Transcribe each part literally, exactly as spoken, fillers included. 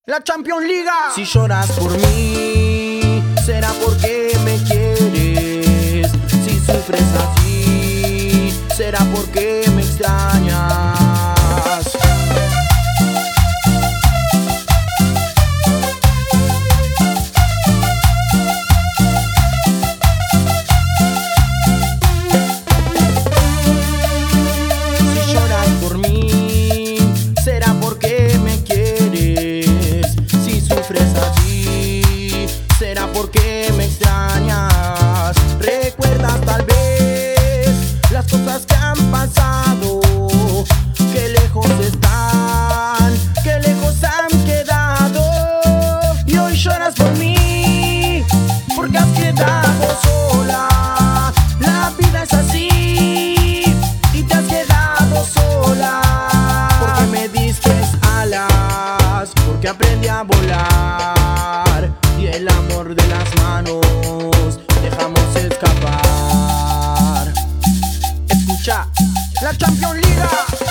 La Champions Liga. Si lloras por mí, será porque me quieres. Si sufres así, será porque me extrañas. Si lloras por mí, será porque me quieres. Si sufres así, será porque me extrañas. Recuerdas tal vez las cosas que han pasado, que lejos están, que lejos han quedado. Y hoy lloras por mí, porque has quedado sola. La vida es así, y te has quedado sola. Porque me diste alas, porque aprendí a volar, y el amor de las manos dejamos escapar. Escucha, La Champions Liga.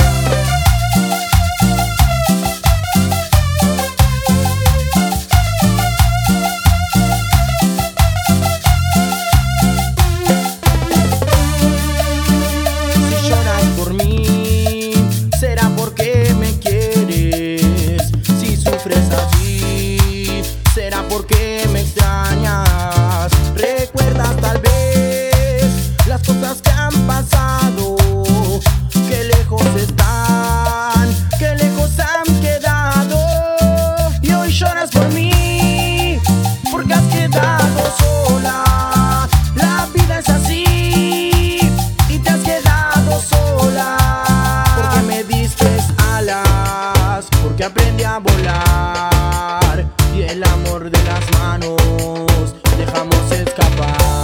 si lloras por mí, será porque me quieres. Si sufres así, será porque me extrañas. Recuerdas tal vez las cosas que han pasado, que lejos están, que lejos han quedado. Y hoy lloras por mí, porque has quedado sola. La vida es así, y te has quedado sola. Porque me diste alas, porque aprendí a volar, y el amor de las manos dejamos escapar.